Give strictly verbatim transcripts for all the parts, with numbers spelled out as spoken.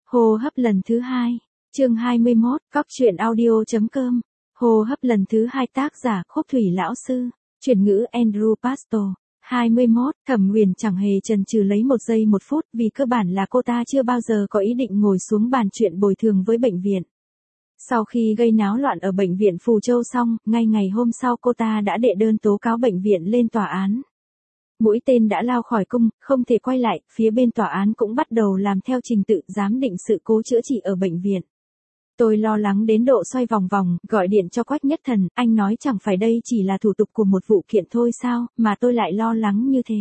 Hô hấp lần thứ hai, chương hai mươi mốt, cóc truyện audio.com. Hô hấp lần thứ hai, tác giả Khúc Thủy lão sư, chuyển ngữ Andrew Pastor. hai mươi mốt, Thẩm Huyền chẳng hề chần chừ lấy một giây một phút, vì cơ bản là cô ta chưa bao giờ có ý định ngồi xuống bàn chuyện bồi thường với bệnh viện. Sau khi gây náo loạn ở bệnh viện Phù Châu xong, ngay ngày hôm sau cô ta đã đệ đơn tố cáo bệnh viện lên tòa án. Mũi tên đã lao khỏi cung, không thể quay lại, phía bên tòa án cũng bắt đầu làm theo trình tự giám định sự cố chữa trị ở bệnh viện. Tôi lo lắng đến độ xoay vòng vòng, gọi điện cho Quách Nhất Thần, anh nói chẳng phải đây chỉ là thủ tục của một vụ kiện thôi sao, mà tôi lại lo lắng như thế.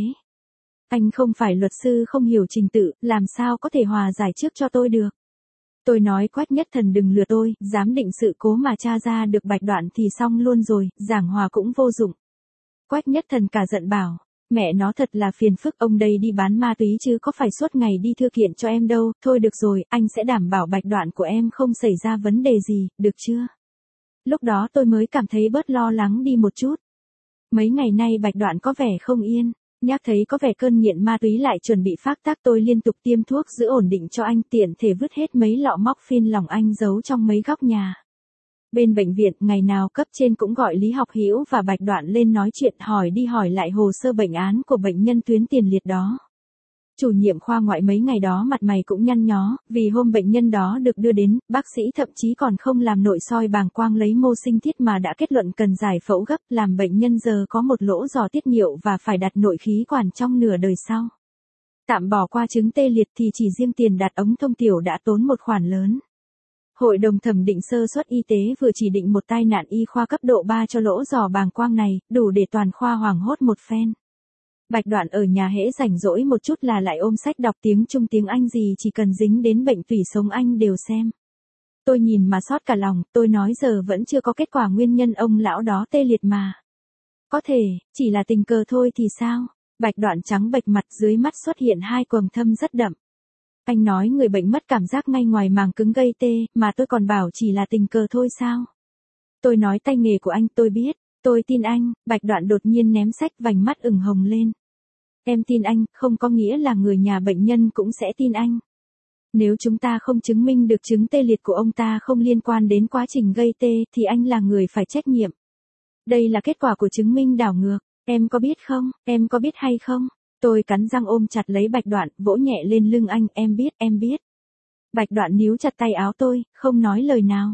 Anh không phải luật sư không hiểu trình tự, làm sao có thể hòa giải trước cho tôi được. Tôi nói Quách Nhất Thần đừng lừa tôi, giám định sự cố mà tra ra được Bạch Đoạn thì xong luôn rồi, giảng hòa cũng vô dụng. Quách Nhất Thần cả giận bảo, mẹ nó thật là phiền phức, ông đây đi bán ma túy chứ có phải suốt ngày đi thư kiện cho em đâu, thôi được rồi, anh sẽ đảm bảo Bạch Đoạn của em không xảy ra vấn đề gì, được chưa? Lúc đó tôi mới cảm thấy bớt lo lắng đi một chút. Mấy ngày nay Bạch Đoạn có vẻ không yên, nhắc thấy có vẻ cơn nghiện ma túy lại chuẩn bị phát tác, tôi liên tục tiêm thuốc giữ ổn định cho anh, tiện thể vứt hết mấy lọ morphine lỏng anh giấu trong mấy góc nhà. Bên bệnh viện, ngày nào cấp trên cũng gọi Lý Học Hữu và Bạch Đoạn lên nói chuyện, hỏi đi hỏi lại hồ sơ bệnh án của bệnh nhân tuyến tiền liệt đó. Chủ nhiệm khoa ngoại mấy ngày đó mặt mày cũng nhăn nhó, vì hôm bệnh nhân đó được đưa đến, bác sĩ thậm chí còn không làm nội soi bàng quang lấy mô sinh thiết mà đã kết luận cần giải phẫu gấp, làm bệnh nhân giờ có một lỗ giò tiết niệu và phải đặt nội khí quản trong nửa đời sau. Tạm bỏ qua chứng tê liệt thì chỉ riêng tiền đặt ống thông tiểu đã tốn một khoản lớn. Hội đồng thẩm định sơ suất y tế vừa chỉ định một tai nạn y khoa cấp độ ba cho lỗ giò bàng quang này, đủ để toàn khoa hoảng hốt một phen. Bạch Đoạn ở nhà hễ rảnh rỗi một chút là lại ôm sách đọc tiếng Trung tiếng Anh, gì chỉ cần dính đến bệnh tủy sống anh đều xem. Tôi nhìn mà xót cả lòng, tôi nói giờ vẫn chưa có kết quả nguyên nhân ông lão đó tê liệt mà. Có thể, chỉ là tình cờ thôi thì sao? Bạch Đoạn trắng bệch mặt, dưới mắt xuất hiện hai quầng thâm rất đậm. Anh nói người bệnh mất cảm giác ngay ngoài màng cứng gây tê, mà tôi còn bảo chỉ là tình cờ thôi sao? Tôi nói tay nghề của anh tôi biết, tôi tin anh. Bạch Đoạn đột nhiên ném sách, vành mắt ửng hồng lên. Em tin anh, không có nghĩa là người nhà bệnh nhân cũng sẽ tin anh. Nếu chúng ta không chứng minh được chứng tê liệt của ông ta không liên quan đến quá trình gây tê, thì anh là người phải trách nhiệm. Đây là kết quả của chứng minh đảo ngược, em có biết không, em có biết hay không? Tôi cắn răng ôm chặt lấy Bạch Đoạn, vỗ nhẹ lên lưng anh, em biết, em biết. Bạch Đoạn níu chặt tay áo tôi, không nói lời nào.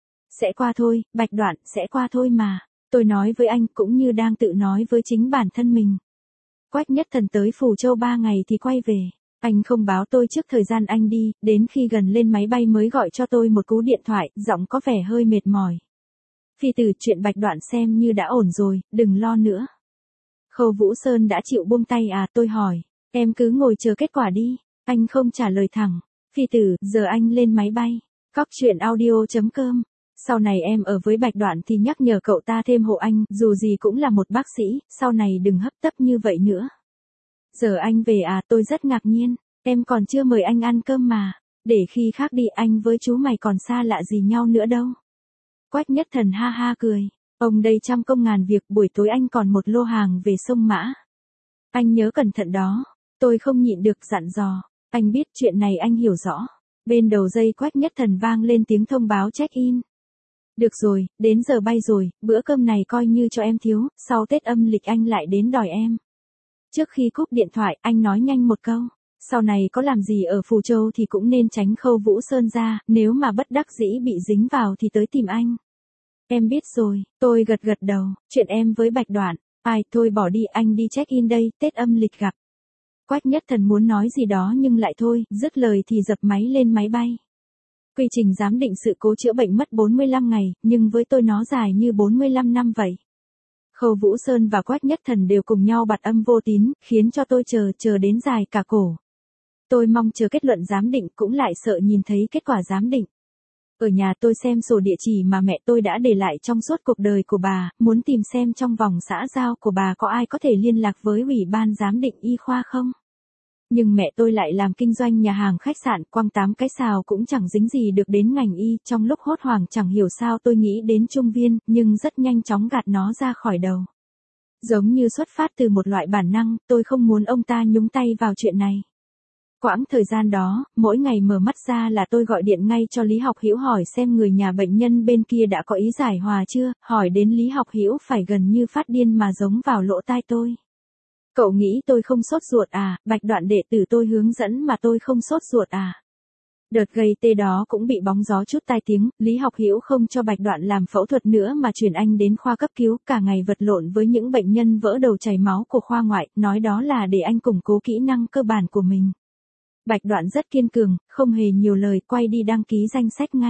Sẽ qua thôi, Bạch Đoạn, sẽ qua thôi mà. Tôi nói với anh cũng như đang tự nói với chính bản thân mình. Quách Nhất Thần tới Phù Châu ba ngày thì quay về. Anh không báo tôi trước thời gian anh đi, đến khi gần lên máy bay mới gọi cho tôi một cú điện thoại, giọng có vẻ hơi mệt mỏi. Phi Tử, chuyện Bạch Đoạn xem như đã ổn rồi, đừng lo nữa. Khâu Vũ Sơn đã chịu buông tay à, tôi hỏi. Em cứ ngồi chờ kết quả đi. Anh không trả lời thẳng. Phi Tử, giờ anh lên máy bay. Cóc truyện audio.com. Sau này em ở với Bạch Đoạn thì nhắc nhở cậu ta thêm hộ anh, dù gì cũng là một bác sĩ, sau này đừng hấp tấp như vậy nữa. Giờ anh về à, tôi rất ngạc nhiên. Em còn chưa mời anh ăn cơm mà. Để khi khác đi, anh với chú mày còn xa lạ gì nhau nữa đâu. Quách Nhất Thần ha ha cười. Ông đây trăm công ngàn việc, buổi tối anh còn một lô hàng về sông Mã. Anh nhớ cẩn thận đó. Tôi không nhịn được dặn dò. Anh biết chuyện này, anh hiểu rõ. Bên đầu dây Quách Nhất Thần vang lên tiếng thông báo check-in. Được rồi, đến giờ bay rồi, bữa cơm này coi như cho em thiếu, sau Tết âm lịch anh lại đến đòi em. Trước khi cúp điện thoại, anh nói nhanh một câu. Sau này có làm gì ở Phù Châu thì cũng nên tránh Khâu Vũ Sơn ra, nếu mà bất đắc dĩ bị dính vào thì tới tìm anh. Em biết rồi, tôi gật gật đầu, chuyện em với Bạch Đoạn, ai, thôi bỏ đi, anh đi check-in đây, Tết âm lịch gặp. Quách Nhất Thần muốn nói gì đó nhưng lại thôi, dứt lời thì dập máy lên máy bay. Quy trình giám định sự cố chữa bệnh mất bốn mươi lăm ngày, nhưng với tôi nó dài như bốn mươi lăm năm vậy. Khâu Vũ Sơn và Quách Nhất Thần đều cùng nhau bặt âm vô tín, khiến cho tôi chờ, chờ đến dài cả cổ. Tôi mong chờ kết luận giám định, cũng lại sợ nhìn thấy kết quả giám định. Ở nhà tôi xem sổ địa chỉ mà mẹ tôi đã để lại trong suốt cuộc đời của bà, muốn tìm xem trong vòng xã giao của bà có ai có thể liên lạc với ủy ban giám định y khoa không. Nhưng mẹ tôi lại làm kinh doanh nhà hàng khách sạn, quăng tám cái xào cũng chẳng dính gì được đến ngành y, trong lúc hốt hoảng chẳng hiểu sao tôi nghĩ đến Trung Viên, nhưng rất nhanh chóng gạt nó ra khỏi đầu. Giống như xuất phát từ một loại bản năng, tôi không muốn ông ta nhúng tay vào chuyện này. Quãng thời gian đó, mỗi ngày mở mắt ra là tôi gọi điện ngay cho Lý Học Hữu hỏi xem người nhà bệnh nhân bên kia đã có ý giải hòa chưa, hỏi đến Lý Học Hữu phải gần như phát điên mà giống vào lỗ tai tôi. Cậu nghĩ tôi không sốt ruột à, Bạch Đoạn đệ tử tôi hướng dẫn mà tôi không sốt ruột à. Đợt gây tê đó cũng bị bóng gió chút tai tiếng, Lý Học Hữu không cho Bạch Đoạn làm phẫu thuật nữa mà chuyển anh đến khoa cấp cứu, cả ngày vật lộn với những bệnh nhân vỡ đầu chảy máu của khoa ngoại, nói đó là để anh củng cố kỹ năng cơ bản của mình. Bạch Đoạn rất kiên cường, không hề nhiều lời, quay đi đăng ký danh sách ngay.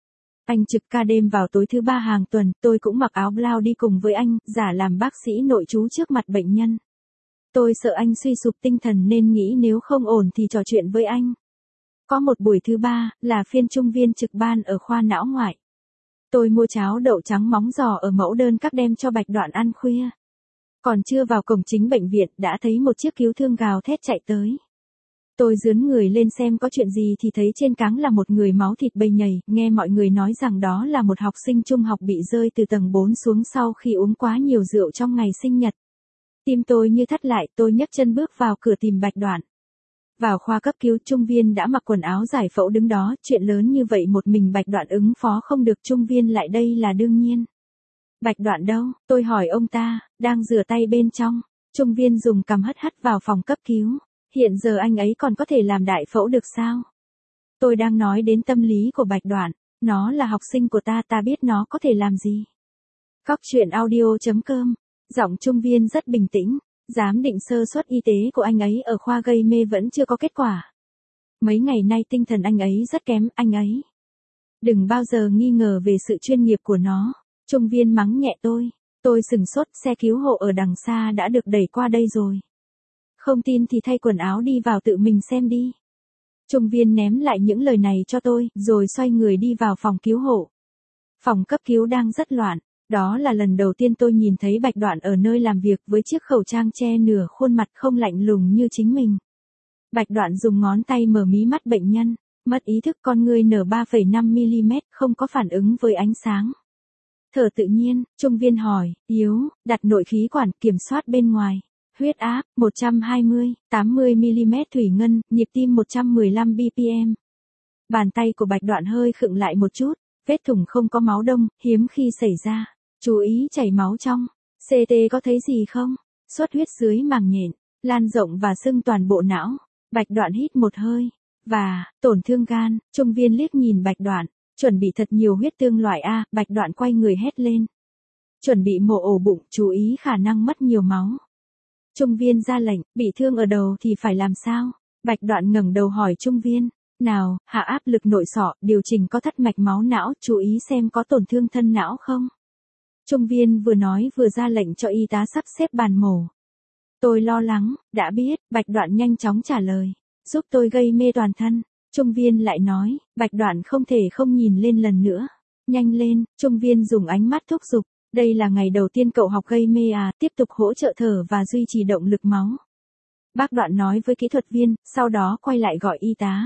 Anh trực ca đêm vào tối thứ ba hàng tuần, tôi cũng mặc áo blau đi cùng với anh, giả làm bác sĩ nội trú trước mặt bệnh nhân. Tôi sợ anh suy sụp tinh thần nên nghĩ nếu không ổn thì trò chuyện với anh. Có một buổi thứ ba, là phiên trung viên trực ban ở khoa não ngoại. Tôi mua cháo đậu trắng móng giò ở mẫu đơn các đem cho Bạch Đoạn ăn khuya. Còn chưa vào cổng chính bệnh viện đã thấy một chiếc cứu thương gào thét chạy tới. Tôi dướn người lên xem có chuyện gì thì thấy trên cáng là một người máu thịt bầy nhầy, nghe mọi người nói rằng đó là một học sinh trung học bị rơi từ tầng bốn xuống sau khi uống quá nhiều rượu trong ngày sinh nhật. Tim tôi như thắt lại, tôi nhấc chân bước vào cửa tìm Bạch Đoạn. Vào khoa cấp cứu, trung viên đã mặc quần áo giải phẫu đứng đó, chuyện lớn như vậy một mình Bạch Đoạn ứng phó không được, trung viên lại đây là đương nhiên. Bạch Đoạn đâu? Tôi hỏi ông ta, đang rửa tay bên trong. Trung viên dùng cằm hất hất vào phòng cấp cứu. Hiện giờ anh ấy còn có thể làm đại phẫu được sao? Tôi đang nói đến tâm lý của Bạch Đoạn, nó là học sinh của ta, ta biết nó có thể làm gì. Cóc truyện audio chấm com. Giọng trung viên rất bình tĩnh. Giám định sơ suất y tế của anh ấy ở khoa gây mê vẫn chưa có kết quả. Mấy ngày nay tinh thần anh ấy rất kém, anh ấy. Đừng bao giờ nghi ngờ về sự chuyên nghiệp của nó. Trung viên mắng nhẹ tôi. Tôi sừng sốt, xe cứu hộ ở đằng xa đã được đẩy qua đây rồi. Không tin thì thay quần áo đi vào tự mình xem đi. Trung viên ném lại những lời này cho tôi, rồi xoay người đi vào phòng cứu hộ. Phòng cấp cứu đang rất loạn. Đó là lần đầu tiên tôi nhìn thấy Bạch Đoạn ở nơi làm việc với chiếc khẩu trang che nửa khuôn mặt không lạnh lùng như chính mình. Bạch Đoạn dùng ngón tay mở mí mắt bệnh nhân, mất ý thức, con người nở ba phẩy năm mi-li-mét, không có phản ứng với ánh sáng. Thở tự nhiên, trung viên hỏi, yếu, đặt nội khí quản, kiểm soát bên ngoài. Huyết áp, một trăm hai mươi, tám mươi mi-li-mét thủy ngân, nhịp tim một trăm mười lăm bi pi em. Bàn tay của Bạch Đoạn hơi khựng lại một chút, vết thủng không có máu đông, hiếm khi xảy ra. Chú ý chảy máu trong. xê tê có thấy gì không? Xuất huyết dưới màng nhện, lan rộng và sưng toàn bộ não. Bạch Đoạn hít một hơi. Và, tổn thương gan. Trung viên liếc nhìn Bạch Đoạn. Chuẩn bị thật nhiều huyết tương loại A. Bạch Đoạn quay người hét lên. Chuẩn bị mổ ổ bụng, chú ý khả năng mất nhiều máu. Trung viên ra lệnh, bị thương ở đầu thì phải làm sao? Bạch Đoạn ngẩng đầu hỏi trung viên. Nào, hạ áp lực nội sọ, điều chỉnh có thắt mạch máu não, chú ý xem có tổn thương thân não không? Trung viên vừa nói vừa ra lệnh cho y tá sắp xếp bàn mổ. Tôi lo lắng, đã biết, Bạch Đoạn nhanh chóng trả lời. Giúp tôi gây mê toàn thân. Trung viên lại nói, Bạch Đoạn không thể không nhìn lên lần nữa. Nhanh lên, trung viên dùng ánh mắt thúc giục. Đây là ngày đầu tiên cậu học gây mê à, tiếp tục hỗ trợ thở và duy trì động lực máu. Bác Đoạn nói với kỹ thuật viên, sau đó quay lại gọi y tá.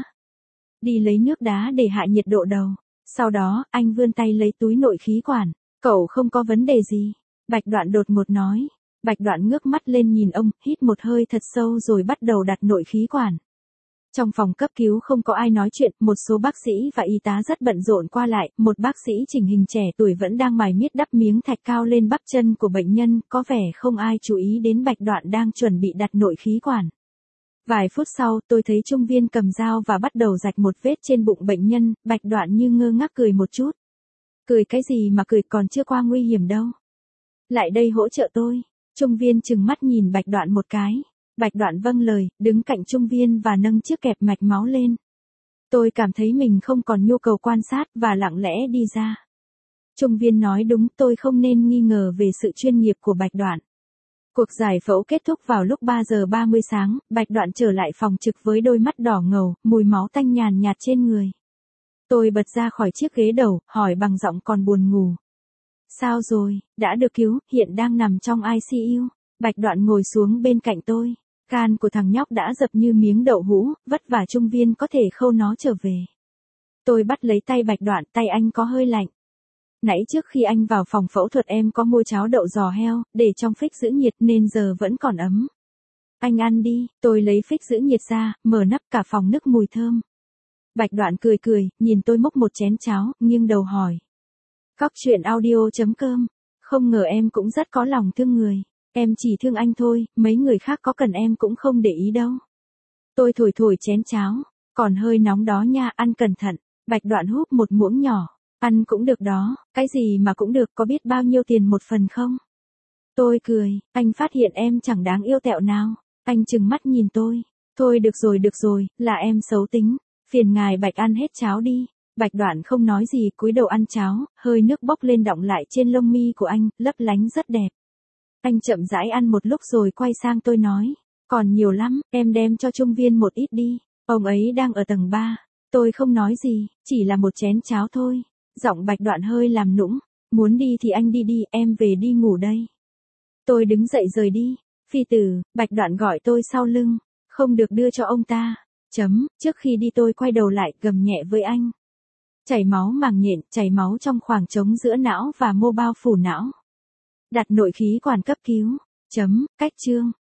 Đi lấy nước đá để hạ nhiệt độ đầu. Sau đó, anh vươn tay lấy túi nội khí quản. Cậu không có vấn đề gì. Bạch Đoạn đột ngột nói. Bạch Đoạn ngước mắt lên nhìn ông, hít một hơi thật sâu rồi bắt đầu đặt nội khí quản. Trong phòng cấp cứu không có ai nói chuyện, một số bác sĩ và y tá rất bận rộn qua lại, một bác sĩ chỉnh hình trẻ tuổi vẫn đang mài miết đắp miếng thạch cao lên bắp chân của bệnh nhân, có vẻ không ai chú ý đến Bạch Đoạn đang chuẩn bị đặt nội khí quản. Vài phút sau, tôi thấy trung viên cầm dao và bắt đầu rạch một vết trên bụng bệnh nhân, Bạch Đoạn như ngơ ngác cười một chút. Cười cái gì mà cười, còn chưa qua nguy hiểm đâu. Lại đây hỗ trợ tôi. Trung viên trừng mắt nhìn Bạch Đoạn một cái. Bạch Đoạn vâng lời, đứng cạnh trung viên và nâng chiếc kẹp mạch máu lên. Tôi cảm thấy mình không còn nhu cầu quan sát và lặng lẽ đi ra. Trung viên nói đúng, tôi không nên nghi ngờ về sự chuyên nghiệp của Bạch Đoạn. Cuộc giải phẫu kết thúc vào lúc ba giờ ba mươi sáng, Bạch Đoạn trở lại phòng trực với đôi mắt đỏ ngầu, mùi máu tanh nhàn nhạt trên người. Tôi bật ra khỏi chiếc ghế đầu, hỏi bằng giọng còn buồn ngủ. Sao rồi, đã được cứu, hiện đang nằm trong i xê u. Bạch Đoạn ngồi xuống bên cạnh tôi. Gan của thằng nhóc đã dập như miếng đậu hũ, vất vả trung viên có thể khâu nó trở về. Tôi bắt lấy tay Bạch Đoạn, tay anh có hơi lạnh. Nãy trước khi anh vào phòng phẫu thuật em có mua cháo đậu giò heo, để trong phích giữ nhiệt nên giờ vẫn còn ấm. Anh ăn đi, tôi lấy phích giữ nhiệt ra, mở nắp cả phòng nức mùi thơm. Bạch Đoạn cười cười, nhìn tôi múc một chén cháo, nghiêng đầu hỏi. Cóc truyện audio.com. Không ngờ em cũng rất có lòng thương người. Em chỉ thương anh thôi, mấy người khác có cần em cũng không để ý đâu. Tôi thổi thổi chén cháo, còn hơi nóng đó nha, ăn cẩn thận. Bạch Đoạn húp một muỗng nhỏ. Ăn cũng được đó, cái gì mà cũng được, có biết bao nhiêu tiền một phần không? Tôi cười, anh phát hiện em chẳng đáng yêu tẹo nào. Anh trừng mắt nhìn tôi. Thôi được rồi được rồi, là em xấu tính. Phiền ngài Bạch ăn hết cháo đi. Bạch Đoạn không nói gì, cúi đầu ăn cháo, hơi nước bốc lên đọng lại trên lông mi của anh, lấp lánh rất đẹp. Anh chậm rãi ăn một lúc rồi quay sang tôi nói. Còn nhiều lắm, em đem cho Trung Viên một ít đi. Ông ấy đang ở tầng ba. Tôi không nói gì, chỉ là một chén cháo thôi. Giọng Bạch Đoạn hơi làm nũng. Muốn đi thì anh đi đi, em về đi ngủ đây. Tôi đứng dậy rời đi. Phi tử, Bạch Đoạn gọi tôi sau lưng. Không được đưa cho ông ta. Chấm, trước khi đi tôi quay đầu lại gầm nhẹ với anh. Chảy máu màng nhện, chảy máu trong khoảng trống giữa não và mô bao phủ não. Đặt nội khí quản cấp cứu. Chấm, cách chương.